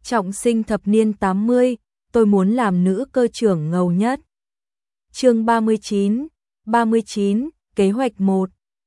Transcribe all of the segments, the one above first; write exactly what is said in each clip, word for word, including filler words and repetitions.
trọng sinh thập niên tám mươi, tôi muốn làm nữ cơ trưởng ngầu nhất. Chương ba mươi chín, ba mươi chín, kế hoạch một.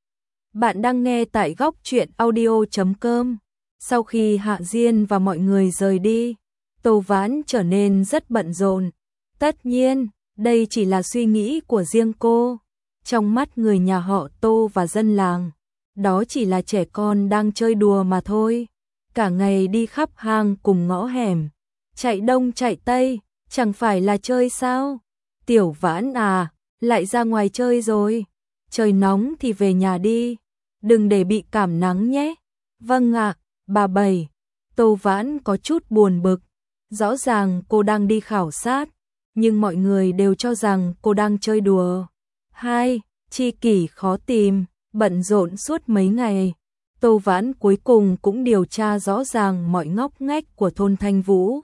Bạn đang nghe tại góc truyện audio chấm com. Sau khi Hạ Diên và mọi người rời đi, Tô Vãn trở nên rất bận rộn. Tất nhiên, đây chỉ là suy nghĩ của riêng cô. Trong mắt người nhà họ Tô và dân làng, đó chỉ là trẻ con đang chơi đùa mà thôi. Cả ngày đi khắp hang cùng ngõ hẻm, chạy đông chạy tây, chẳng phải là chơi sao? Tiểu Vãn à, lại ra ngoài chơi rồi. Trời nóng thì về nhà đi, đừng để bị cảm nắng nhé. Vâng ạ, bà Bảy. Tô Vãn có chút buồn bực. Rõ ràng cô đang đi khảo sát, nhưng mọi người đều cho rằng cô đang chơi đùa. Hai, tri kỷ khó tìm, bận rộn suốt mấy ngày. Tô Vãn cuối cùng cũng điều tra rõ ràng mọi ngóc ngách của thôn Thanh Vũ.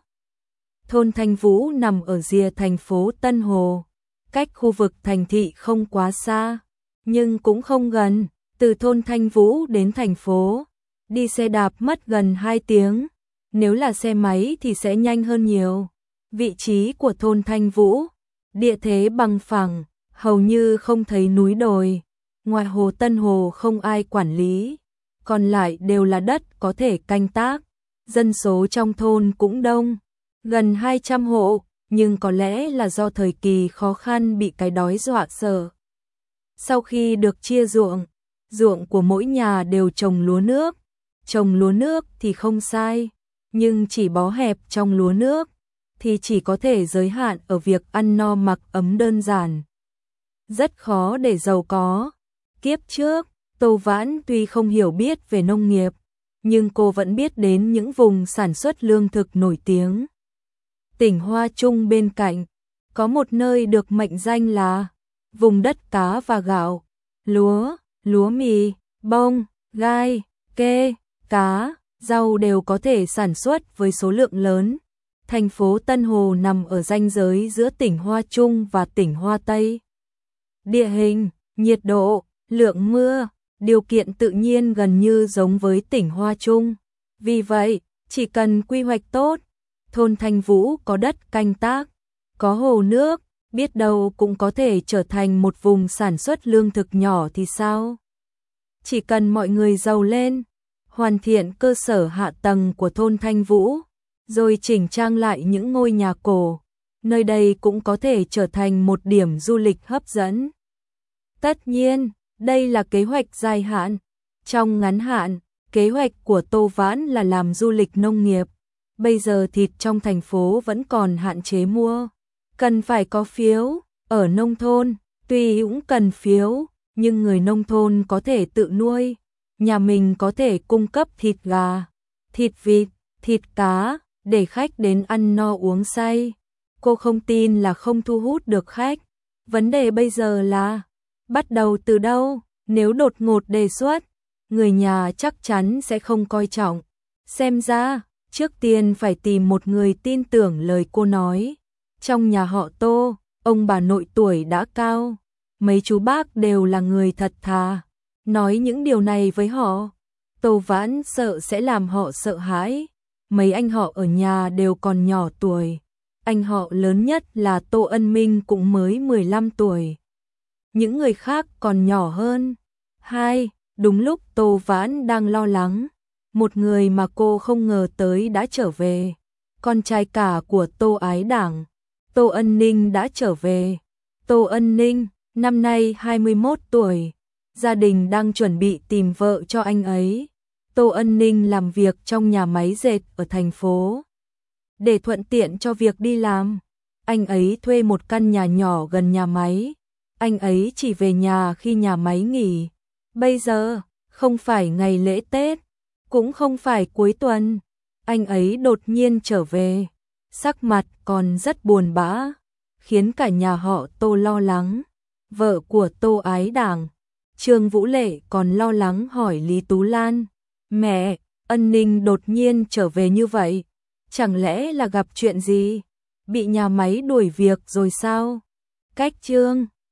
Thôn Thanh Vũ nằm ở rìa thành phố Tân Hồ, cách khu vực thành thị không quá xa, nhưng cũng không gần. Từ thôn Thanh Vũ đến thành phố, đi xe đạp mất gần hai tiếng, nếu là xe máy thì sẽ nhanh hơn nhiều. Vị trí của thôn Thanh Vũ, địa thế bằng phẳng, hầu như không thấy núi đồi, ngoài hồ Tân Hồ không ai quản lý, còn lại đều là đất có thể canh tác. Dân số trong thôn cũng đông, gần hai trăm hộ, nhưng có lẽ là do thời kỳ khó khăn bị cái đói dọa sợ. Sau khi được chia ruộng, ruộng của mỗi nhà đều trồng lúa nước. Trồng lúa nước thì không sai, nhưng chỉ bó hẹp trong lúa nước thì chỉ có thể giới hạn ở việc ăn no mặc ấm đơn giản. Rất khó để giàu có. Kiếp trước, Tô Vãn tuy không hiểu biết về nông nghiệp, nhưng cô vẫn biết đến những vùng sản xuất lương thực nổi tiếng. Tỉnh Hoa Trung bên cạnh, có một nơi được mệnh danh là vùng đất cá và gạo, lúa, lúa mì, bông, gai, kê, cá, rau đều có thể sản xuất với số lượng lớn. Thành phố Tân Hồ nằm ở ranh giới giữa tỉnh Hoa Trung và tỉnh Hoa Tây. Địa hình, nhiệt độ, lượng mưa, điều kiện tự nhiên gần như giống với tỉnh Hoa Trung. Vì vậy, chỉ cần quy hoạch tốt, thôn Thanh Vũ có đất canh tác, có hồ nước, biết đâu cũng có thể trở thành một vùng sản xuất lương thực nhỏ thì sao? Chỉ cần mọi người giàu lên, hoàn thiện cơ sở hạ tầng của thôn Thanh Vũ, rồi chỉnh trang lại những ngôi nhà cổ, nơi đây cũng có thể trở thành một điểm du lịch hấp dẫn. Tất nhiên, đây là kế hoạch dài hạn. Trong ngắn hạn, kế hoạch của Tô Vãn là làm du lịch nông nghiệp. Bây giờ thịt trong thành phố vẫn còn hạn chế mua, cần phải có phiếu. Ở nông thôn, tuy cũng cần phiếu, nhưng người nông thôn có thể tự nuôi. Nhà mình có thể cung cấp thịt gà, thịt vịt, thịt cá, để khách đến ăn no uống say. Cô không tin là không thu hút được khách. Vấn đề bây giờ là bắt đầu từ đâu? Nếu đột ngột đề xuất, người nhà chắc chắn sẽ không coi trọng. Xem ra, trước tiên phải tìm một người tin tưởng lời cô nói. Trong nhà họ Tô, ông bà nội tuổi đã cao, mấy chú bác đều là người thật thà. Nói những điều này với họ, Tô Vãn sợ sẽ làm họ sợ hãi. Mấy anh họ ở nhà đều còn nhỏ tuổi. Anh họ lớn nhất là Tô Ân Minh cũng mới mười lăm tuổi. Những người khác còn nhỏ hơn. Hai, đúng lúc Tô Vãn đang lo lắng, một người mà cô không ngờ tới đã trở về. Con trai cả của Tô Ái Đảng, Tô Ân Ninh đã trở về. Tô Ân Ninh, năm nay hai mươi mốt tuổi, gia đình đang chuẩn bị tìm vợ cho anh ấy. Tô Ân Ninh làm việc trong nhà máy dệt ở thành phố. Để thuận tiện cho việc đi làm, anh ấy thuê một căn nhà nhỏ gần nhà máy. Anh ấy chỉ về nhà khi nhà máy nghỉ. Bây giờ, không phải ngày lễ Tết, cũng không phải cuối tuần. Anh ấy đột nhiên trở về, sắc mặt còn rất buồn bã, khiến cả nhà họ Tô lo lắng. Vợ của Tô Ái Đảng, Trương Vũ Lệ còn lo lắng hỏi Lý Tú Lan: "Mẹ, Ân Ninh đột nhiên trở về như vậy, chẳng lẽ là gặp chuyện gì? Bị nhà máy đuổi việc rồi sao?" Cách Trương